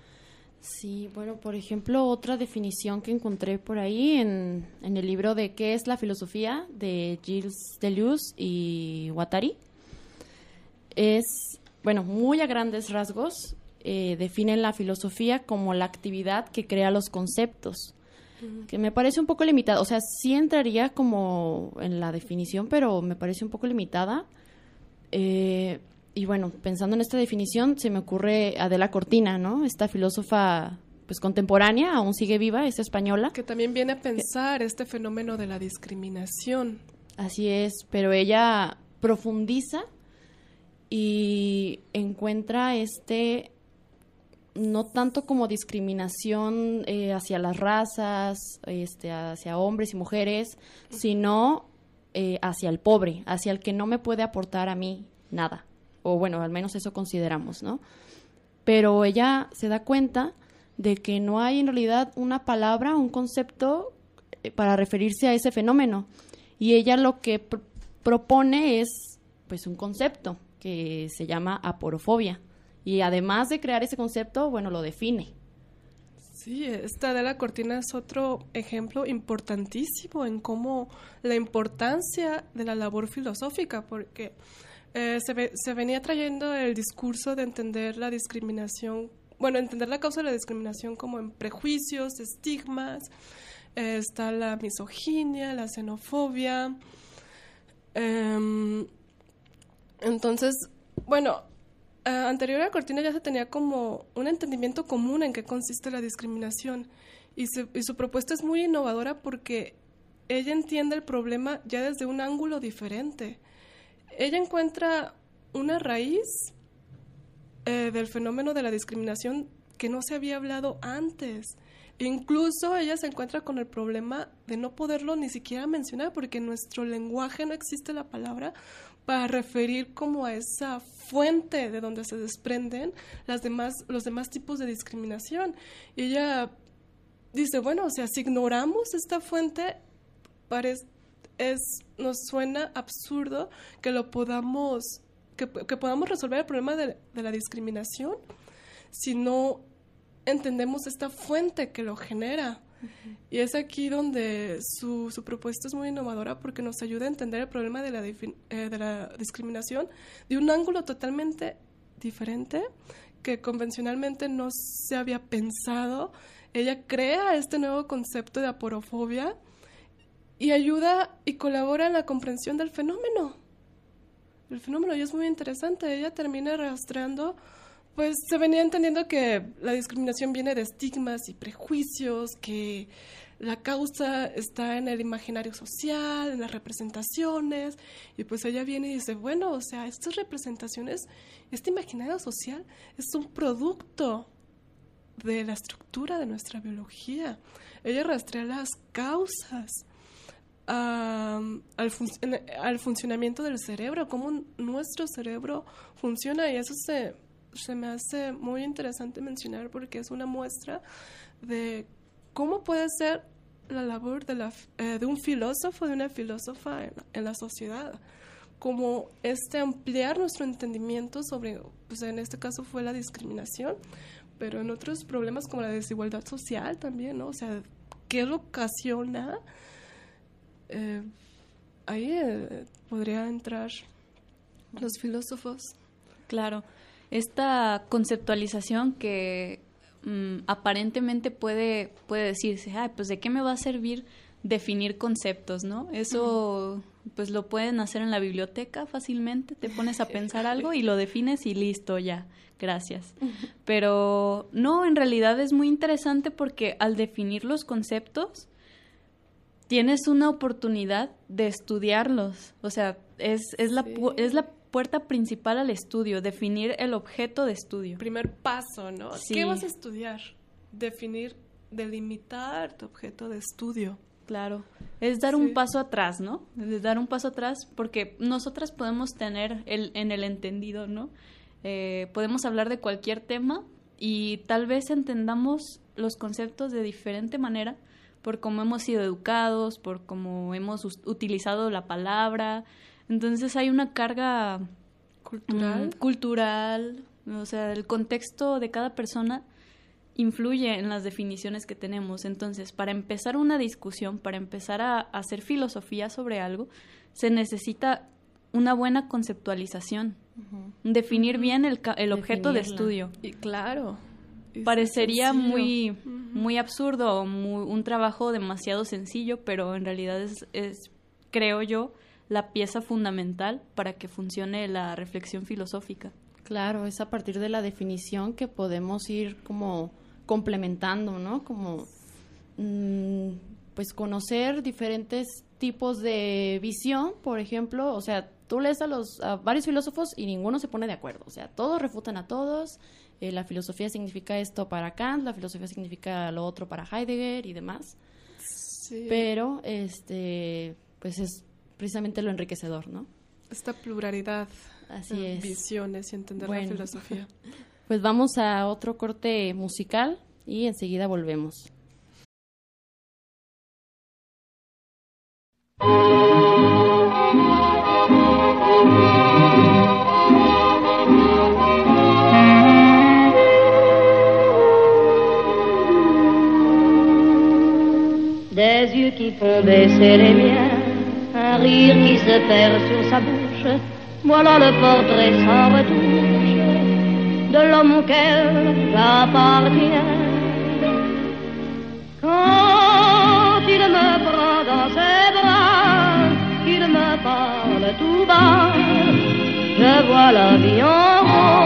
Sí, bueno, por ejemplo, otra definición que encontré por ahí en, en el libro de ¿Qué es la filosofía?, de Gilles Deleuze y Guattari, es, bueno, muy a grandes rasgos, eh, definen la filosofía como la actividad que crea los conceptos, uh-huh. que me parece un poco limitada. O sea, sí entraría como en la definición, pero me parece un poco limitada. Eh... Y bueno, pensando en esta definición, se me ocurre Adela Cortina, ¿no? Esta filósofa pues contemporánea, aún sigue viva, es española. Que también viene a pensar este fenómeno de la discriminación. Así es, pero ella profundiza y encuentra este, no tanto como discriminación eh, hacia las razas, este, hacia hombres y mujeres, sino eh, hacia el pobre, hacia el que no me puede aportar a mí nada. O bueno, al menos eso consideramos, ¿no? Pero ella se da cuenta de que no hay en realidad una palabra, un concepto para referirse a ese fenómeno. Y ella lo que pr- propone es, pues, un concepto que se llama aporofobia. Y además de crear ese concepto, bueno, lo define. Sí, esta Adela Cortina es otro ejemplo importantísimo en cómo la importancia de la labor filosófica, porque Eh, se, ve, se venía trayendo el discurso de entender la discriminación, bueno, entender la causa de la discriminación como en prejuicios, estigmas, eh, está la misoginia, la xenofobia. Eh, entonces, bueno, eh, anterior a Cortina ya se tenía como un entendimiento común en qué consiste la discriminación, y, se, y su propuesta es muy innovadora porque ella entiende el problema ya desde un ángulo diferente. Ella encuentra una raíz eh, del fenómeno de la discriminación que no se había hablado antes. Incluso ella se encuentra con el problema de no poderlo ni siquiera mencionar, porque en nuestro lenguaje no existe la palabra para referir como a esa fuente de donde se desprenden las demás, los demás tipos de discriminación. Y ella dice, bueno, o sea, si ignoramos esta fuente, parece... Es, nos suena absurdo que lo podamos que, que podamos resolver el problema de, de la discriminación si no entendemos esta fuente que lo genera. Uh-huh. Y es aquí donde su, su propuesta es muy innovadora, porque nos ayuda a entender el problema de la, eh, de la discriminación de un ángulo totalmente diferente que convencionalmente no se había pensado. Ella crea este nuevo concepto de aporofobia, y ayuda y colabora en la comprensión del fenómeno. El fenómeno, y es muy interesante. Ella termina rastreando, pues se venía entendiendo que la discriminación viene de estigmas y prejuicios, que la causa está en el imaginario social, en las representaciones, y pues ella viene y dice, bueno, o sea, estas representaciones, este imaginario social es un producto de la estructura de nuestra biología. Ella rastrea las causas um, al, fun- al funcionamiento del cerebro, cómo nuestro cerebro funciona, y eso se, se me hace muy interesante mencionar porque es una muestra de cómo puede ser la labor de, la, eh, de un filósofo, de una filósofa en, en la sociedad, como este ampliar nuestro entendimiento sobre, pues en este caso fue la discriminación, pero en otros problemas como la desigualdad social también, ¿no? O sea, ¿qué lo ocasiona? Eh, ahí eh, podría entrar los filósofos. Claro, esta conceptualización que mm, aparentemente puede, puede decirse, ay, pues ¿de qué me va a servir definir conceptos, no? Eso uh-huh. pues lo pueden hacer en la biblioteca fácilmente, te pones a pensar algo y lo defines y listo, ya, gracias. Uh-huh. Pero no, en realidad es muy interesante porque al definir los conceptos tienes una oportunidad de estudiarlos, o sea, es, es, la, sí. es la puerta principal al estudio, definir el objeto de estudio. Primer paso, ¿no? Sí. ¿Qué vas a estudiar? Definir, delimitar tu objeto de estudio. Claro, es dar sí. un paso atrás, ¿no? Es dar un paso atrás porque nosotras podemos tener el, en el entendido, ¿no? Eh, podemos hablar de cualquier tema y tal vez entendamos los conceptos de diferente manera por cómo hemos sido educados, por cómo hemos us- utilizado la palabra. Entonces hay una carga cultural, mm, cultural, o sea, el contexto de cada persona influye en las definiciones que tenemos. Entonces, para empezar una discusión, para empezar a, a hacer filosofía sobre algo, se necesita una buena conceptualización, uh-huh. definir uh-huh. bien el, el objeto de estudio. Y claro, parecería muy, uh-huh. muy absurdo, muy, un trabajo demasiado sencillo, pero en realidad es, es, creo yo, la pieza fundamental para que funcione la reflexión filosófica. Claro, es a partir de la definición que podemos ir como complementando, ¿no? Como mmm, pues conocer diferentes tipos de visión, por ejemplo, o sea, tú lees a los a varios filósofos y ninguno se pone de acuerdo, o sea, todos refutan a todos, eh, la filosofía significa esto para Kant, la filosofía significa lo otro para Heidegger y demás, sí. Pero este, pues es precisamente lo enriquecedor, ¿no? Esta pluralidad. Así es. Visiones y entender bueno, la filosofía. Pues vamos a otro corte musical y enseguida volvemos. Des yeux qui font baisser les miens, un rire qui se perd sur sa bouche. Voilà le portrait sans retouche de l'homme auquel j'appartiens. Quand il me prend dans ses bras, qu'il me parle tout bas, je vois la vie en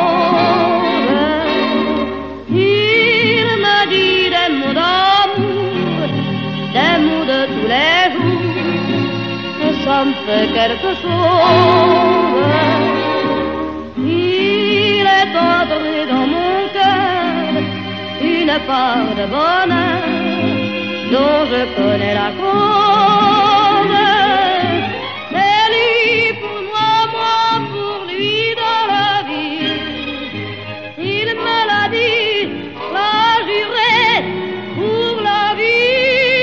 rose. Il me dit des mots d'amour, des mots de tous les jours, et ça me fait quelque chose. Il est entré dans mon cœur une part de bonheur dont je connais la cause. C'est lui pour moi, moi pour lui dans la vie. Il me l'a dit, l'a juré pour la vie.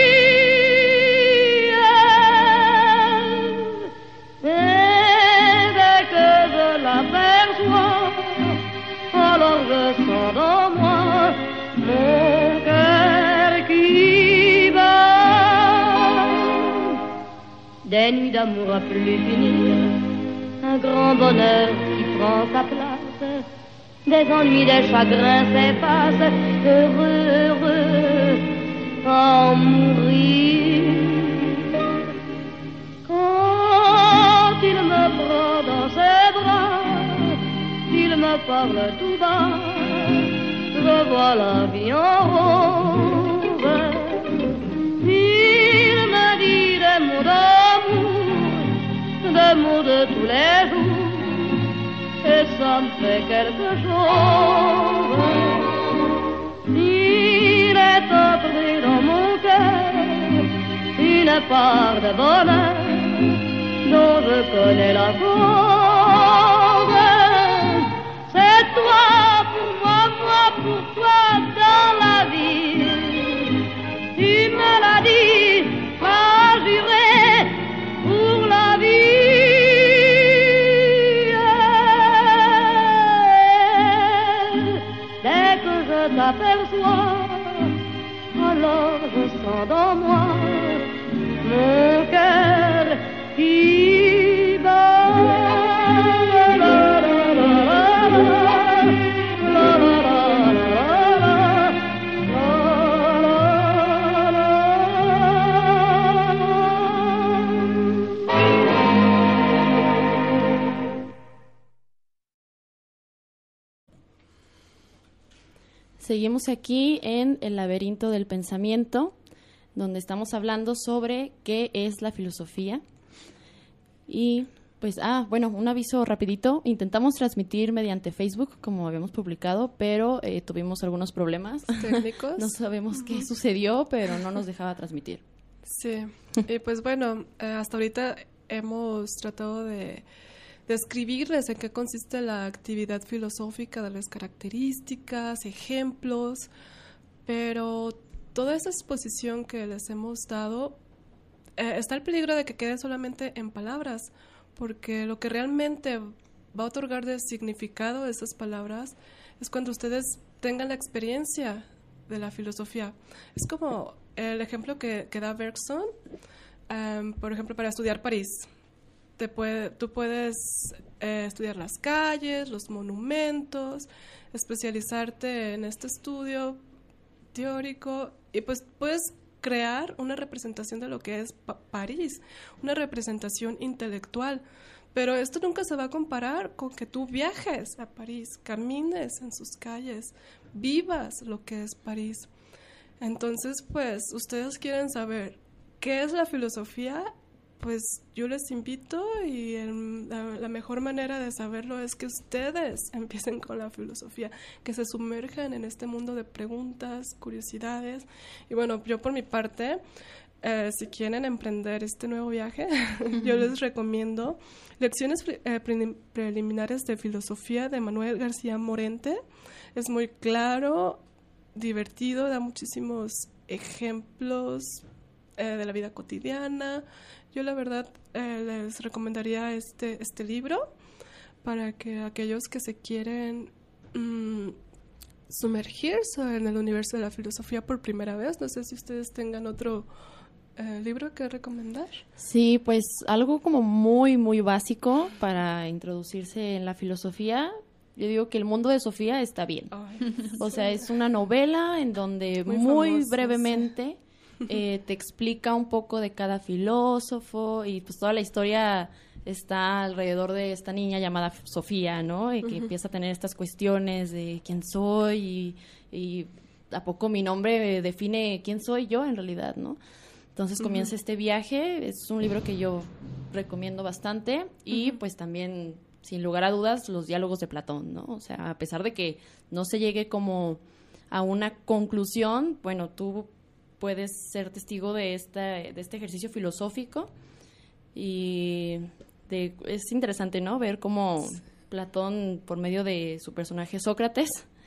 Et dès que je l'aperçois, alors je sens dans moi mon cœur qui bat. Des nuits d'amour à plus finir, un grand bonheur qui prend sa place, des ennuis, des chagrins s'effacent, heureux, heureux, en mourir. parle tout bas, je vois la vie en rose. Il me dit des mots d'amour, des mots de tous les jours, et ça me fait quelque chose. Il est entré dans mon cœur une part de bonheur dont je connais la cause. C'est toi pour moi, moi pour toi dans la vie. Tu me l'as dit, m'as juré pour la vie. Dès que je t'aperçois, alors je sens dans moi mon cœur qui bat. La, la, la, la, la, la, la, Seguimos aquí en El laberinto del pensamiento, donde estamos hablando sobre qué es la filosofía. Y pues, ah, bueno, un aviso rapidito. Intentamos transmitir mediante Facebook, como habíamos publicado, pero eh, tuvimos algunos problemas técnicos. No sabemos uh-huh. qué sucedió, pero no nos dejaba transmitir. Sí, y pues bueno, eh, hasta ahorita hemos tratado de describirles en qué consiste la actividad filosófica, de las características, ejemplos, pero toda esa exposición que les hemos dado, eh, está el peligro de que quede solamente en palabras, porque lo que realmente va a otorgar de significado a esas palabras es cuando ustedes tengan la experiencia de la filosofía. Es como el ejemplo que, que da Bergson, um, por ejemplo, para estudiar París. Te puede, tú puedes eh, estudiar las calles, los monumentos, especializarte en este estudio teórico y pues puedes crear una representación de lo que es pa- París, una representación intelectual. Pero esto nunca se va a comparar con que tú viajes a París, camines en sus calles, vivas lo que es París. Entonces, pues, ustedes quieren saber qué es la filosofía, pues yo les invito y el, la, la mejor manera de saberlo es que ustedes empiecen con la filosofía, que se sumerjan en este mundo de preguntas, curiosidades. Y bueno, yo por mi parte, eh, si quieren emprender este nuevo viaje, uh-huh. yo les recomiendo Lecciones eh, pre- preliminares de filosofía de Manuel García Morente. Es muy claro, divertido, da muchísimos ejemplos eh, de la vida cotidiana. Yo la verdad eh, les recomendaría este, este libro para que aquellos que se quieren mmm, sumergirse en el universo de la filosofía por primera vez, no sé si ustedes tengan otro eh, libro que recomendar. Sí, pues algo como muy, muy básico para introducirse en la filosofía. Yo digo que El mundo de Sofía está bien. Ay, o sea, es una novela en donde muy, muy famosa, brevemente... Sí. Eh, te explica un poco de cada filósofo y pues toda la historia está alrededor de esta niña llamada Sofía, ¿no? Y que uh-huh. empieza a tener estas cuestiones de quién soy y, y a poco mi nombre define quién soy yo en realidad, ¿no? Entonces comienza uh-huh. este viaje, es un libro que yo recomiendo bastante y uh-huh. pues también, sin lugar a dudas, los diálogos de Platón, ¿no? O sea, a pesar de que no se llegue como a una conclusión, bueno, tú puedes ser testigo de esta de este ejercicio filosófico y de, es interesante, ¿no? Ver cómo Platón, por medio de su personaje Sócrates,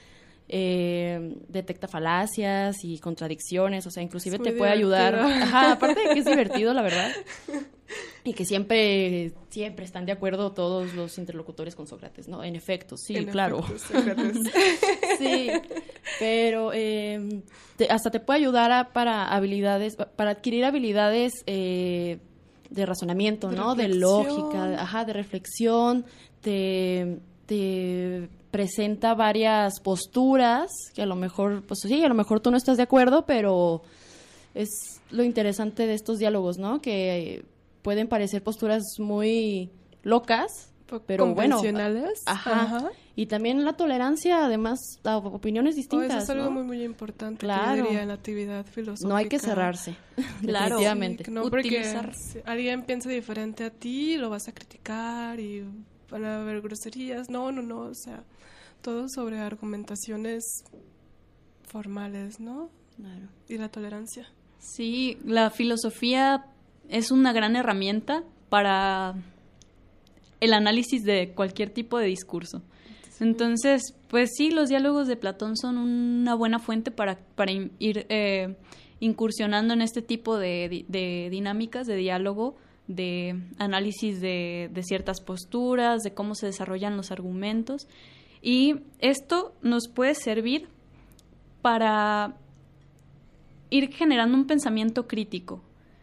eh, detecta falacias y contradicciones, o sea, inclusive te puede ayudar. Ajá, aparte de que es divertido, la verdad, y que siempre siempre están de acuerdo todos los interlocutores con Sócrates, ¿no? En efecto, sí, en claro. Efecto, Sócrates. Sí, pero eh, te, hasta te puede ayudar a, para habilidades, para adquirir habilidades eh, de razonamiento, de ¿no? Reflexión. De lógica, ajá, de reflexión, te, te presenta varias posturas que a lo mejor, pues sí, a lo mejor tú no estás de acuerdo, pero es lo interesante de estos diálogos, ¿no? Que pueden parecer posturas muy locas, pero bueno, convencionales. Ajá. Ajá. Y también la tolerancia, además, a opiniones Oh, distintas, eso es algo ¿no? muy, muy importante, Claro. que yo diría, en la actividad filosófica. No hay que cerrarse, Claro. definitivamente. Sí, no, porque Utilizar. si alguien piensa diferente a ti, lo vas a criticar y van a haber groserías. No, no, no, o sea, todo sobre argumentaciones formales, ¿no? Claro. Y la tolerancia. Sí, la filosofía es una gran herramienta para el análisis de cualquier tipo de discurso. Entonces, pues sí, los diálogos de Platón son una buena fuente para, para ir eh, incursionando en este tipo de, de dinámicas de diálogo, de análisis de, de ciertas posturas, de cómo se desarrollan los argumentos. Y esto nos puede servir para ir generando un pensamiento crítico.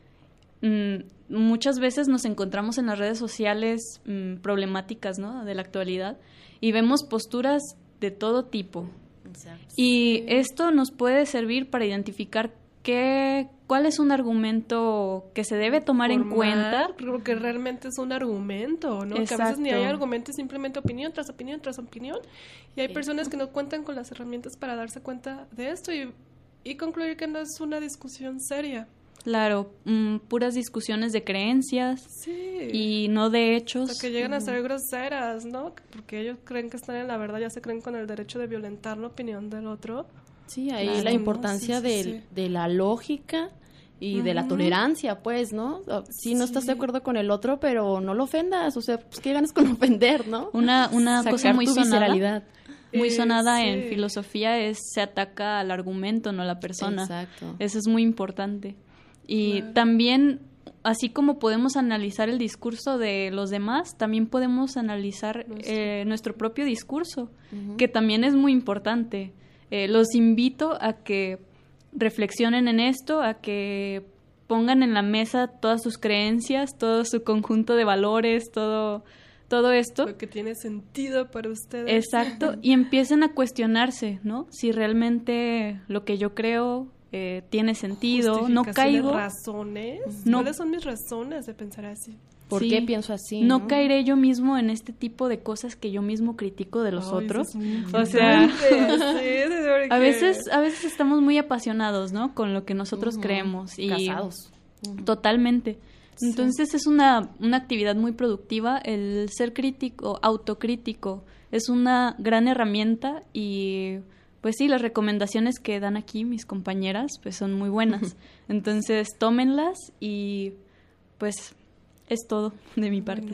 Mm, muchas veces nos encontramos en las redes sociales mm, problemáticas, ¿no?, de la actualidad, y vemos posturas de todo tipo. Exacto. Y Sí. esto nos puede servir para identificar qué, cuál es un argumento que se debe tomar en Formar, cuenta. Creo que realmente es un argumento, ¿no? Que a veces ni hay Exacto. argumento, es simplemente opinión tras opinión tras opinión. Y hay personas que no cuentan con las herramientas para darse cuenta de esto y, y concluir que no es una discusión seria. Claro, mm, puras discusiones de creencias Sí. y no de O hechos. sea, que llegan a ser groseras, ¿no? Porque ellos creen que están en la verdad, ya se creen con el derecho de violentar la opinión del otro. Sí, ahí Claro, la ¿no? importancia Sí, sí, de, sí. de la lógica y de la Ujú. tolerancia, pues, ¿no? Si no estás de Sí. acuerdo con el otro, pero no lo ofendas, o sea, pues qué ganas con ofender, ¿no? Una, una Sacar cosa muy tu sonada, visceralidad. muy Eh, sonada sí. en filosofía es se ataca al argumento, no a la persona. Exacto. Eso es muy importante. Y Claro. también, así como podemos analizar el discurso de los demás, también podemos analizar Nuestro. eh, nuestro propio discurso, Ujú. que también es muy importante. Eh, los invito a que reflexionen en esto, a que pongan en la mesa todas sus creencias, todo su conjunto de valores, todo, todo esto. Lo que tiene sentido para ustedes. Exacto, y empiecen a cuestionarse, ¿no? Si realmente lo que yo creo eh, tiene sentido, no Justificaciones, caigo, razones. No. ¿Cuáles son mis razones de pensar así? ¿Por Sí. qué pienso así? no caeré yo mismo en este tipo de cosas que yo mismo critico de los Ay, otros. eso es muy O sea, importante, sí, de verdad a que- veces, a veces estamos muy apasionados, ¿no? Con lo que nosotros Ujú. creemos y Casados. totalmente. Entonces es una, una actividad muy productiva. El ser crítico, autocrítico, es una gran herramienta y pues sí, las recomendaciones que dan aquí mis compañeras pues son muy buenas. Entonces tómenlas y pues es todo de mi parte.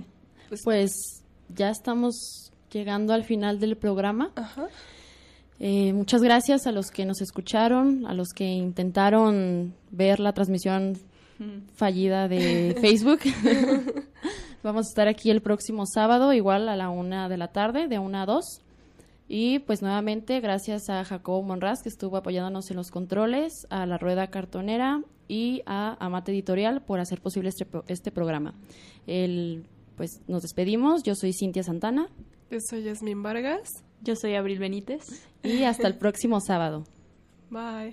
Pues ya estamos llegando al final del programa. Ajá. Eh, muchas gracias a los que nos escucharon, a los que intentaron ver la transmisión fallida de Facebook. Vamos a estar aquí el próximo sábado, igual a la una de la tarde, de una a dos. Y pues nuevamente gracias a Jacobo Monraz, que estuvo apoyándonos en los controles, a La Rueda Cartonera y a Amate Editorial por hacer posible este, pro- este programa. El, pues nos despedimos. Yo soy Cintia Santana Yo soy Yasmín Vargas. Yo soy Abril Benítez. y hasta el próximo sábado. Bye.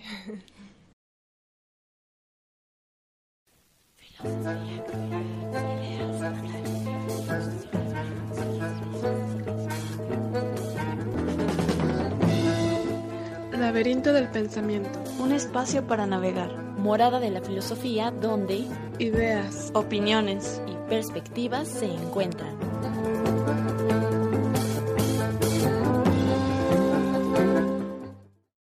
Laberinto del pensamiento. Un espacio para navegar. Morada de la filosofía donde Ideas. Opiniones. y perspectivas se encuentran.